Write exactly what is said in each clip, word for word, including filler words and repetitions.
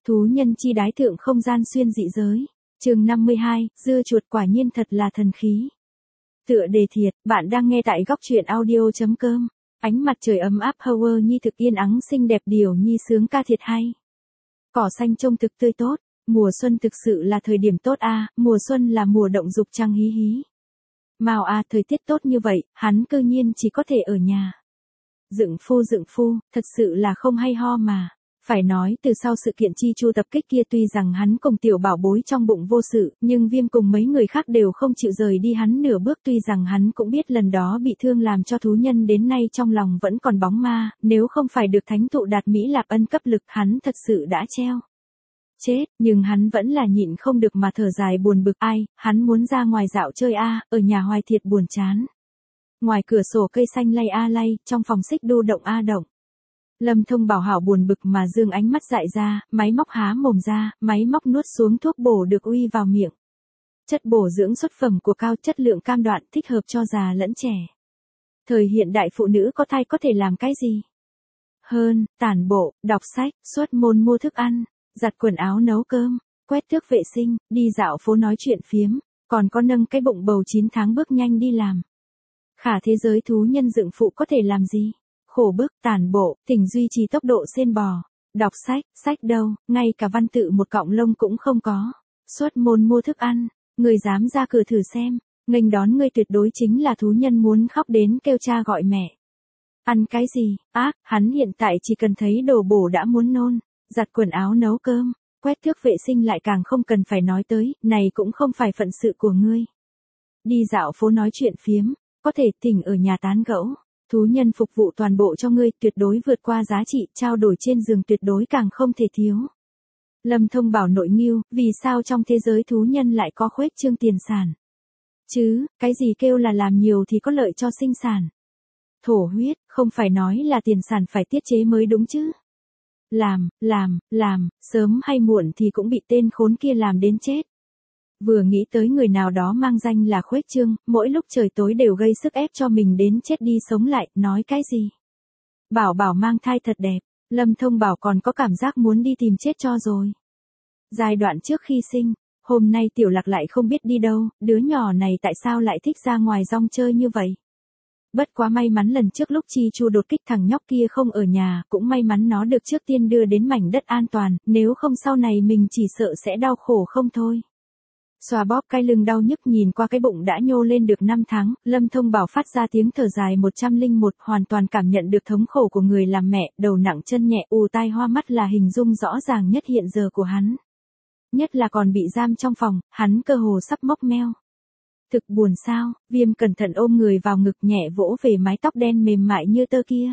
Thú nhân chi đái thượng không gian xuyên dị giới. Chương năm mươi hai, dưa chuột quả nhiên thật là thần khí. Tựa đề thiệt, bạn đang nghe tại góc truyện audio chấm com. Ánh mặt trời ấm áp Howard nhi thực yên ắng xinh đẹp điều nhi sướng ca thiệt hay. Cỏ xanh trông thực tươi tốt, mùa xuân thực sự là thời điểm tốt a, mùa xuân là mùa động dục trăng hí hí. Mao a, thời tiết tốt như vậy, hắn cư nhiên chỉ có thể ở nhà. Dựng phu dựng phu, thật sự là không hay ho mà. Phải nói từ sau sự kiện chi chu tập kích kia tuy rằng hắn cùng tiểu bảo bối trong bụng vô sự, nhưng Viêm cùng mấy người khác đều không chịu rời đi hắn nửa bước, tuy rằng hắn cũng biết lần đó bị thương làm cho thú nhân đến nay trong lòng vẫn còn bóng ma, nếu không phải được thánh thụ Đạt Mỹ Lạp Ân cấp lực hắn thật sự đã treo. Chết, nhưng hắn vẫn là nhịn không được mà thở dài buồn bực, ai, hắn muốn ra ngoài dạo chơi a, ở nhà hoài thiệt buồn chán. Ngoài cửa sổ cây xanh lay a lay, trong phòng xích đu động a động. Lâm Thông Bảo hảo buồn bực mà dương ánh mắt dại ra, máy móc há mồm ra, máy móc nuốt xuống thuốc bổ được uy vào miệng. Chất bổ dưỡng xuất phẩm của cao chất lượng cam đoạn thích hợp cho già lẫn trẻ. Thời hiện đại phụ nữ có thai có thể làm cái gì? Hơn, tản bộ, đọc sách, xuất môn mua thức ăn, giặt quần áo nấu cơm, quét tước vệ sinh, đi dạo phố nói chuyện phiếm, còn có nâng cái bụng bầu chín tháng bước nhanh đi làm. Khả thế giới thú nhân dựng phụ có thể làm gì? Khổ bức, tản bộ, tỉnh duy trì tốc độ xên bò, đọc sách, sách đâu, ngay cả văn tự một cọng lông cũng không có. Xuất môn mua thức ăn, người dám ra cửa thử xem, nghênh đón người tuyệt đối chính là thú nhân muốn khóc đến kêu cha gọi mẹ. Ăn cái gì, ác, hắn hiện tại chỉ cần thấy đồ bổ đã muốn nôn, giặt quần áo nấu cơm, quét tước vệ sinh lại càng không cần phải nói tới, này cũng không phải phận sự của ngươi. Đi dạo phố nói chuyện phiếm, có thể tỉnh ở nhà tán gẫu. Thú nhân phục vụ toàn bộ cho ngươi, tuyệt đối vượt qua giá trị, trao đổi trên giường tuyệt đối càng không thể thiếu. Lâm Thông Bảo nội nghiêu, vì sao trong thế giới thú nhân lại có khuếch trương tiền sản? Chứ, cái gì kêu là làm nhiều thì có lợi cho sinh sản? Thổ huyết, không phải nói là tiền sản phải tiết chế mới đúng chứ? Làm, làm, làm, sớm hay muộn thì cũng bị tên khốn kia làm đến chết. Vừa nghĩ tới người nào đó mang danh là khuếch trương, mỗi lúc trời tối đều gây sức ép cho mình đến chết đi sống lại, nói cái gì? Bảo Bảo mang thai thật đẹp, Lâm Thông Bảo còn có cảm giác muốn đi tìm chết cho rồi. Giai đoạn trước khi sinh, hôm nay Tiểu Lạc lại không biết đi đâu, đứa nhỏ này tại sao lại thích ra ngoài rong chơi như vậy? Bất quá may mắn lần trước lúc Chi Chu đột kích thằng nhóc kia không ở nhà, cũng may mắn nó được trước tiên đưa đến mảnh đất an toàn, nếu không sau này mình chỉ sợ sẽ đau khổ không thôi. Xoa bóp cái lưng đau nhức nhìn qua cái bụng đã nhô lên được năm tháng, Lâm Thông Bảo phát ra tiếng thở dài một trăm lẻ một, hoàn toàn cảm nhận được thống khổ của người làm mẹ, đầu nặng chân nhẹ, ù tai hoa mắt là hình dung rõ ràng nhất hiện giờ của hắn. Nhất là còn bị giam trong phòng, hắn cơ hồ sắp mốc meo. Thực buồn sao? Viêm cẩn thận ôm người vào ngực nhẹ vỗ về mái tóc đen mềm mại như tơ kia.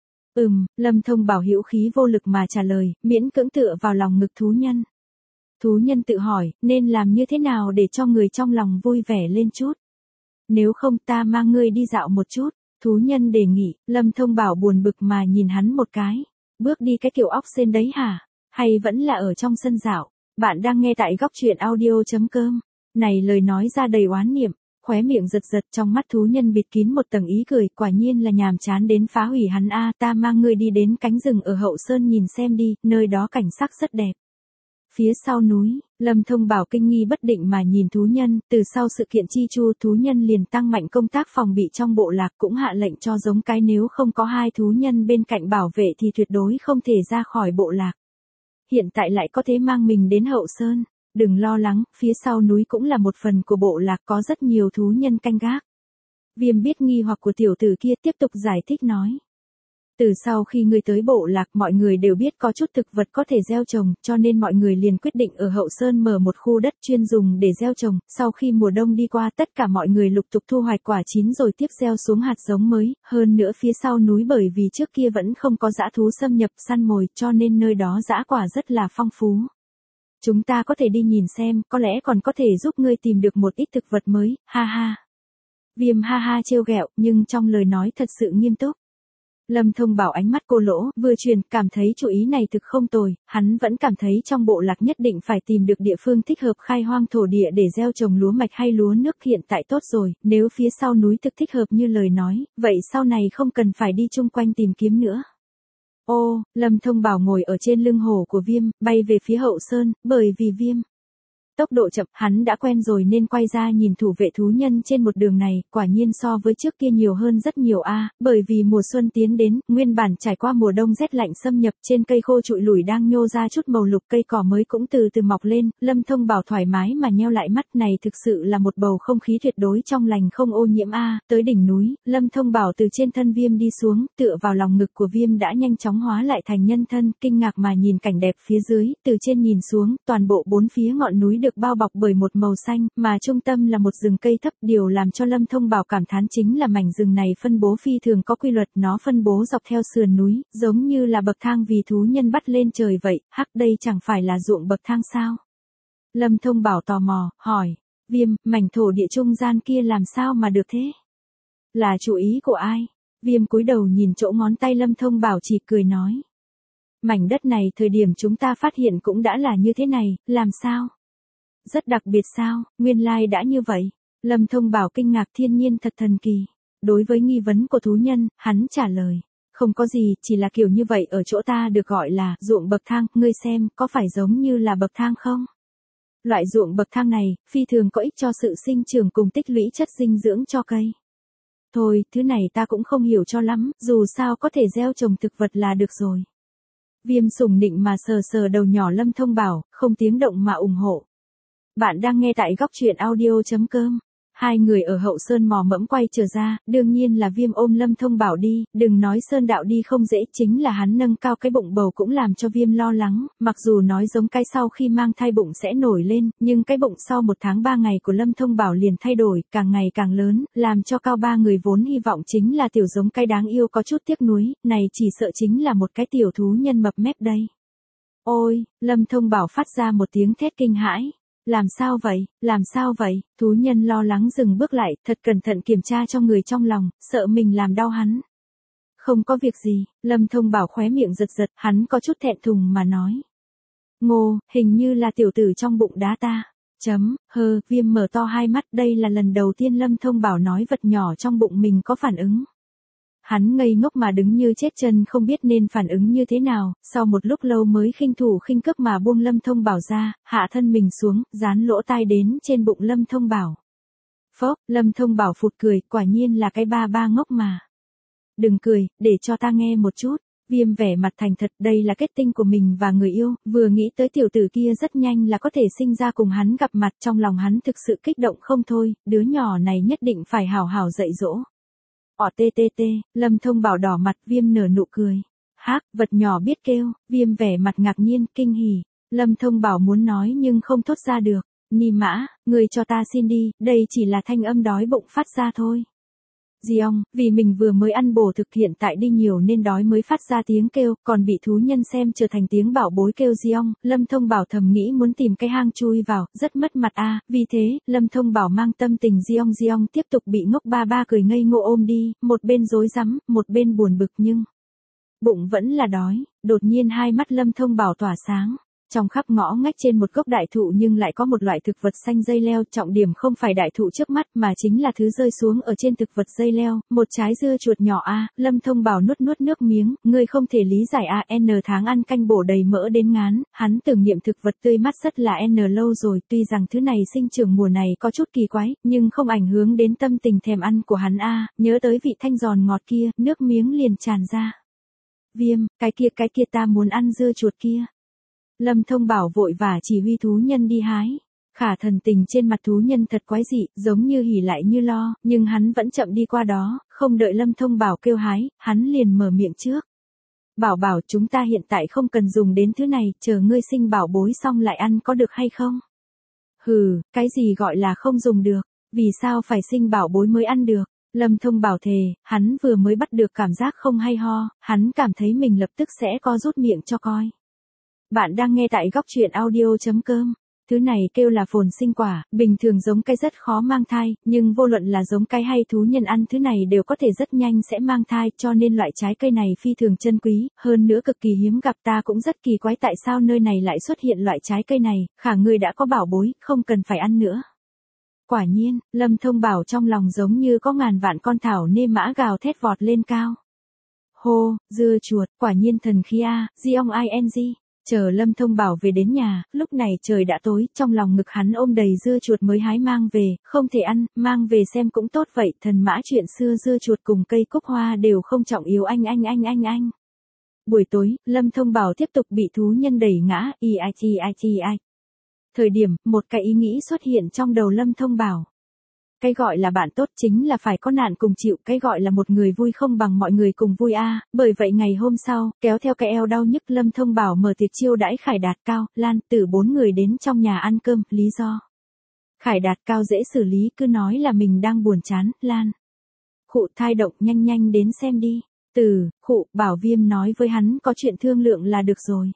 Ừm, Lâm Thông Bảo hữu khí vô lực mà trả lời, miễn cưỡng tựa vào lòng ngực thú nhân. Thú nhân tự hỏi, nên làm như thế nào để cho người trong lòng vui vẻ lên chút? Nếu không ta mang ngươi đi dạo một chút, thú nhân đề nghị, Lâm Thông Bảo buồn bực mà nhìn hắn một cái. Bước đi cái kiểu óc sên đấy hả? Hay vẫn là ở trong sân dạo? Bạn đang nghe tại góc truyện audio chấm com. Này lời nói ra đầy oán niệm, khóe miệng giật giật, trong mắt thú nhân bịt kín một tầng ý cười, quả nhiên là nhàm chán đến phá hủy hắn a, ta mang ngươi đi đến cánh rừng ở hậu sơn nhìn xem đi, nơi đó cảnh sắc rất đẹp. Phía sau núi, Lâm Thông Bảo kinh nghi bất định mà nhìn thú nhân, từ sau sự kiện chi chu thú nhân liền tăng mạnh công tác phòng bị trong bộ lạc, cũng hạ lệnh cho giống cái nếu không có hai thú nhân bên cạnh bảo vệ thì tuyệt đối không thể ra khỏi bộ lạc. Hiện tại lại có thể mang mình đến hậu sơn, đừng lo lắng, phía sau núi cũng là một phần của bộ lạc, có rất nhiều thú nhân canh gác. Viêm biết nghi hoặc của tiểu tử kia, tiếp tục giải thích nói. Từ sau khi ngươi tới bộ lạc, mọi người đều biết có chút thực vật có thể gieo trồng, cho nên mọi người liền quyết định ở hậu sơn mở một khu đất chuyên dùng để gieo trồng. Sau khi mùa đông đi qua, tất cả mọi người lục tục thu hoạch quả chín rồi tiếp gieo xuống hạt giống mới. Hơn nữa phía sau núi bởi vì trước kia vẫn không có dã thú xâm nhập săn mồi, cho nên nơi đó dã quả rất là phong phú. Chúng ta có thể đi nhìn xem, có lẽ còn có thể giúp ngươi tìm được một ít thực vật mới, ha ha. Viêm ha ha trêu ghẹo, nhưng trong lời nói thật sự nghiêm túc. Lâm Thông Bảo ánh mắt cô lỗ, vừa truyền, cảm thấy chủ ý này thực không tồi, hắn vẫn cảm thấy trong bộ lạc nhất định phải tìm được địa phương thích hợp khai hoang thổ địa để gieo trồng lúa mạch hay lúa nước, hiện tại tốt rồi, nếu phía sau núi thực thích hợp như lời nói, vậy sau này không cần phải đi chung quanh tìm kiếm nữa. Ô, Lâm Thông Bảo ngồi ở trên lưng hổ của Viêm, bay về phía Hậu Sơn, bởi vì Viêm tốc độ chậm, hắn đã quen rồi nên quay ra nhìn thủ vệ thú nhân trên một đường này, quả nhiên so với trước kia nhiều hơn rất nhiều a, bởi vì mùa xuân tiến đến, nguyên bản trải qua mùa đông rét lạnh xâm nhập, trên cây khô trụi lủi đang nhô ra chút màu lục, cây cỏ mới cũng từ từ mọc lên, Lâm Thông Bảo thoải mái mà nheo lại mắt, này thực sự là một bầu không khí tuyệt đối trong lành không ô nhiễm a. Tới đỉnh núi, Lâm Thông Bảo từ trên thân Viêm đi xuống, tựa vào lòng ngực của Viêm đã nhanh chóng hóa lại thành nhân thân, kinh ngạc mà nhìn cảnh đẹp phía dưới, từ trên nhìn xuống, toàn bộ bốn phía ngọn núi được bao bọc bởi một màu xanh, mà trung tâm là một rừng cây thấp, điều làm cho Lâm Thông Bảo cảm thán chính là mảnh rừng này phân bố phi thường có quy luật, nó phân bố dọc theo sườn núi, giống như là bậc thang vì thú nhân bắt lên trời vậy, hắc đây chẳng phải là ruộng bậc thang sao? Lâm Thông Bảo tò mò, hỏi, Viêm, mảnh thổ địa trung gian kia làm sao mà được thế? Là chủ ý của ai? Viêm cúi đầu nhìn chỗ ngón tay Lâm Thông Bảo chỉ cười nói. Mảnh đất này thời điểm chúng ta phát hiện cũng đã là như thế này, làm sao? Rất đặc biệt sao, nguyên lai đã như vậy. Lâm Thông Bảo kinh ngạc thiên nhiên thật thần kỳ. Đối với nghi vấn của thú nhân, hắn trả lời. Không có gì, chỉ là kiểu như vậy ở chỗ ta được gọi là ruộng bậc thang, ngươi xem, có phải giống như là bậc thang không? Loại ruộng bậc thang này, phi thường có ích cho sự sinh trưởng cùng tích lũy chất dinh dưỡng cho cây. Thôi, thứ này ta cũng không hiểu cho lắm, dù sao có thể gieo trồng thực vật là được rồi. Viêm sùng nịnh mà sờ sờ đầu nhỏ Lâm Thông Bảo, không tiếng động mà ủng hộ. Bạn đang nghe tại góc truyện audio chấm com. Hai người ở Hậu Sơn mò mẫm quay trở ra, đương nhiên là Viêm ôm Lâm Thông Bảo đi, đừng nói Sơn đạo đi không dễ, chính là hắn nâng cao cái bụng bầu cũng làm cho Viêm lo lắng, mặc dù nói giống cái sau khi mang thai bụng sẽ nổi lên, nhưng cái bụng sau một tháng ba ngày của Lâm Thông Bảo liền thay đổi, càng ngày càng lớn, làm cho cao ba người vốn hy vọng chính là tiểu giống cái đáng yêu có chút tiếc nuối, này chỉ sợ chính là một cái tiểu thú nhân mập mép đây. Ôi, Lâm Thông Bảo phát ra một tiếng thét kinh hãi. Làm sao vậy, làm sao vậy, thú nhân lo lắng dừng bước lại, thật cẩn thận kiểm tra cho người trong lòng, sợ mình làm đau hắn. Không có việc gì, Lâm Thông Bảo khóe miệng giật giật, hắn có chút thẹn thùng mà nói. Ngô, hình như là tiểu tử trong bụng đá ta. Chấm, hơ, Viêm mở to hai mắt, đây là lần đầu tiên Lâm Thông Bảo nói vật nhỏ trong bụng mình có phản ứng. Hắn ngây ngốc mà đứng như chết chân không biết nên phản ứng như thế nào, sau một lúc lâu mới khinh thủ khinh cước mà buông Lâm Thông Bảo ra, hạ thân mình xuống, dán lỗ tai đến trên bụng Lâm Thông Bảo. Phốc, Lâm Thông Bảo phụt cười, quả nhiên là cái ba ba ngốc mà. Đừng cười, để cho ta nghe một chút. Viêm vẻ mặt thành thật, đây là kết tinh của mình và người yêu, vừa nghĩ tới tiểu tử kia rất nhanh là có thể sinh ra cùng hắn gặp mặt, trong lòng hắn thực sự kích động không thôi, đứa nhỏ này nhất định phải hào hào dạy dỗ. Ỏ tê tê tê, Lâm Thông Bảo đỏ mặt, Viêm nở nụ cười. Hác, vật nhỏ biết kêu, Viêm vẻ mặt ngạc nhiên, kinh hỉ. Lâm Thông Bảo muốn nói nhưng không thốt ra được. Ni mã, người cho ta xin đi, đây chỉ là thanh âm đói bụng phát ra thôi. Giong, vì mình vừa mới ăn bổ thực hiện tại đi nhiều nên đói mới phát ra tiếng kêu, còn bị thú nhân xem trở thành tiếng bảo bối kêu Giong, Lâm Thông Bảo thầm nghĩ muốn tìm cái hang chui vào, rất mất mặt a. Vì thế, Lâm Thông Bảo mang tâm tình Giong Giong tiếp tục bị ngốc ba ba cười ngây ngô ôm đi, một bên rối rắm, một bên buồn bực nhưng bụng vẫn là đói, đột nhiên hai mắt Lâm Thông Bảo tỏa sáng. Trong khắp ngõ ngách trên một gốc đại thụ nhưng lại có một loại thực vật xanh dây leo, trọng điểm không phải đại thụ trước mắt mà chính là thứ rơi xuống ở trên thực vật dây leo, một trái dưa chuột nhỏ a. Lâm Thông Bảo nuốt nuốt nước miếng, ngươi không thể lý giải a, n tháng ăn canh bổ đầy mỡ đến ngán, hắn tưởng niệm thực vật tươi mát rất là n lâu rồi, tuy rằng thứ này sinh trưởng mùa này có chút kỳ quái, nhưng không ảnh hưởng đến tâm tình thèm ăn của hắn a, nhớ tới vị thanh giòn ngọt kia, nước miếng liền tràn ra. Viêm, cái kia cái kia ta muốn ăn dưa chuột kia. Lâm Thông Bảo vội vã chỉ huy thú nhân đi hái. Khả thần tình trên mặt thú nhân thật quái dị, giống như hỉ lại như lo, nhưng hắn vẫn chậm đi qua đó, không đợi Lâm Thông Bảo kêu hái, hắn liền mở miệng trước. Bảo bảo chúng ta hiện tại không cần dùng đến thứ này, chờ ngươi sinh bảo bối xong lại ăn có được hay không? Hừ, cái gì gọi là không dùng được, vì sao phải sinh bảo bối mới ăn được? Lâm Thông Bảo thề, hắn vừa mới bắt được cảm giác không hay ho, hắn cảm thấy mình lập tức sẽ co rút miệng cho coi. Bạn đang nghe tại góc truyện audio chấm com. Thứ này kêu là phồn sinh quả, bình thường giống cây rất khó mang thai, nhưng vô luận là giống cây hay thú nhân ăn thứ này đều có thể rất nhanh sẽ mang thai, cho nên loại trái cây này phi thường chân quý, hơn nữa cực kỳ hiếm gặp, ta cũng rất kỳ quái tại sao nơi này lại xuất hiện loại trái cây này, khả người đã có bảo bối, không cần phải ăn nữa. Quả nhiên, Lâm Thông Bảo trong lòng giống như có ngàn vạn con thảo nê mã gào thét vọt lên cao. Hô, dưa chuột, quả nhiên thần khí a, Giong ing. Chờ Lâm Thông Bảo về đến nhà, lúc này trời đã tối, trong lòng ngực hắn ôm đầy dưa chuột mới hái mang về, không thể ăn, mang về xem cũng tốt vậy, thần mã chuyện xưa dưa chuột cùng cây cúc hoa đều không trọng yếu anh anh anh anh anh. Buổi tối, Lâm Thông Bảo tiếp tục bị thú nhân đẩy ngã, i ai chi ai chi ai. Thời điểm, một cái ý nghĩ xuất hiện trong đầu Lâm Thông Bảo. Cái gọi là bạn tốt chính là phải có nạn cùng chịu, cái gọi là một người vui không bằng mọi người cùng vui a. Bởi vậy ngày hôm sau, kéo theo cái eo đau nhức Lâm Thông Bảo mở tiệc chiêu đãi Khải Đạt Cao, Lan, Tử bốn người đến trong nhà ăn cơm, lý do. Khải Đạt Cao dễ xử lý, cứ nói là mình đang buồn chán, Lan. Khụ thai động, nhanh nhanh đến xem đi. Tử, Khụ, Bảo Viêm nói với hắn có chuyện thương lượng là được rồi.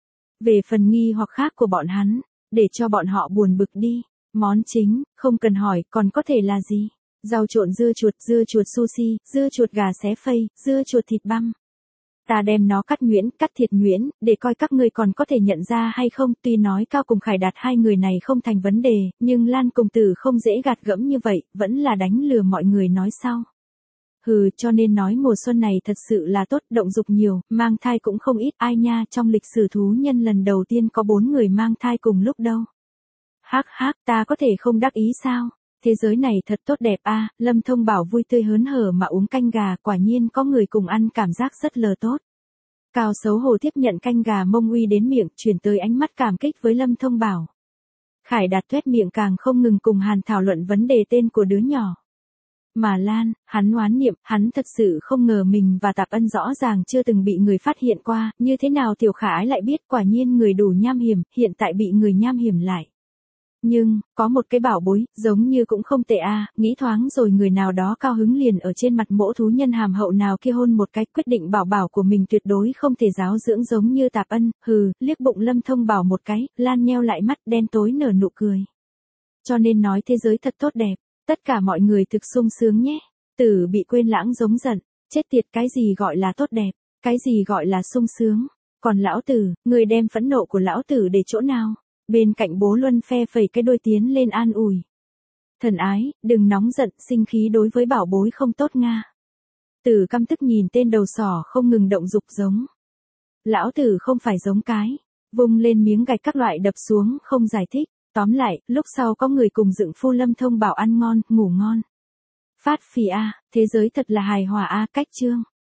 Về phần nghi hoặc khác của bọn hắn, để cho bọn họ buồn bực đi. Món chính, không cần hỏi, còn có thể là gì? Rau trộn dưa chuột, dưa chuột sushi, dưa chuột gà xé phây, dưa chuột thịt băm. Ta đem nó cắt nhuyễn, cắt thiệt nhuyễn, để coi các ngươi còn có thể nhận ra hay không. Tuy nói Cao cùng Khải Đạt hai người này không thành vấn đề, nhưng Lan cùng Tử không dễ gạt gẫm như vậy, vẫn là đánh lừa mọi người nói sau. Hừ, cho nên nói mùa xuân này thật sự là tốt, động dục nhiều, mang thai cũng không ít, ai nha, trong lịch sử thú nhân lần đầu tiên có bốn người mang thai cùng lúc đâu. Hắc hắc, ta có thể không đắc ý sao? Thế giới này thật tốt đẹp a. Lâm Thông Bảo vui tươi hớn hở mà uống canh gà, quả nhiên có người cùng ăn cảm giác rất lờ tốt. Cao xấu hổ tiếp nhận canh gà mông uy đến miệng, chuyển tới ánh mắt cảm kích với Lâm Thông Bảo. Khải Đạt tuét miệng càng không ngừng cùng Hàn thảo luận vấn đề tên của đứa nhỏ. Mà Lan, hắn oán niệm, hắn thật sự không ngờ mình và Tạp Ân rõ ràng chưa từng bị người phát hiện qua, như thế nào Tiểu Khả Ái lại biết, quả nhiên người đủ nham hiểm, hiện tại bị người nham hiểm lại. Nhưng, có một cái bảo bối, giống như cũng không tệ a, nghĩ thoáng rồi người nào đó cao hứng liền ở trên mặt mỗ thú nhân hàm hậu nào kia hôn một cái, quyết định bảo bảo của mình tuyệt đối không thể giáo dưỡng giống như Tạp Ân, hừ, liếc bụng Lâm Thông Bảo một cái, Lan nheo lại mắt đen tối nở nụ cười. Cho nên nói thế giới thật tốt đẹp, tất cả mọi người thực sung sướng nhé. Tử bị quên lãng giống giận, chết tiệt, cái gì gọi là tốt đẹp, cái gì gọi là sung sướng, còn lão Tử, người đem phẫn nộ của lão Tử để chỗ nào? Bên cạnh Bố Luân phe phẩy cái đôi tiến lên an ủi. Thần ái, đừng nóng giận, sinh khí đối với bảo bối không tốt nga. Tử căm tức nhìn tên đầu sỏ không ngừng động dục giống. Lão Tử không phải giống cái. Vung lên miếng gạch các loại đập xuống, không giải thích. Tóm lại, lúc sau có người cùng dựng phu Lâm Thông Bảo ăn ngon, ngủ ngon. Phát phì a, thế giới thật là hài hòa a, cách chương.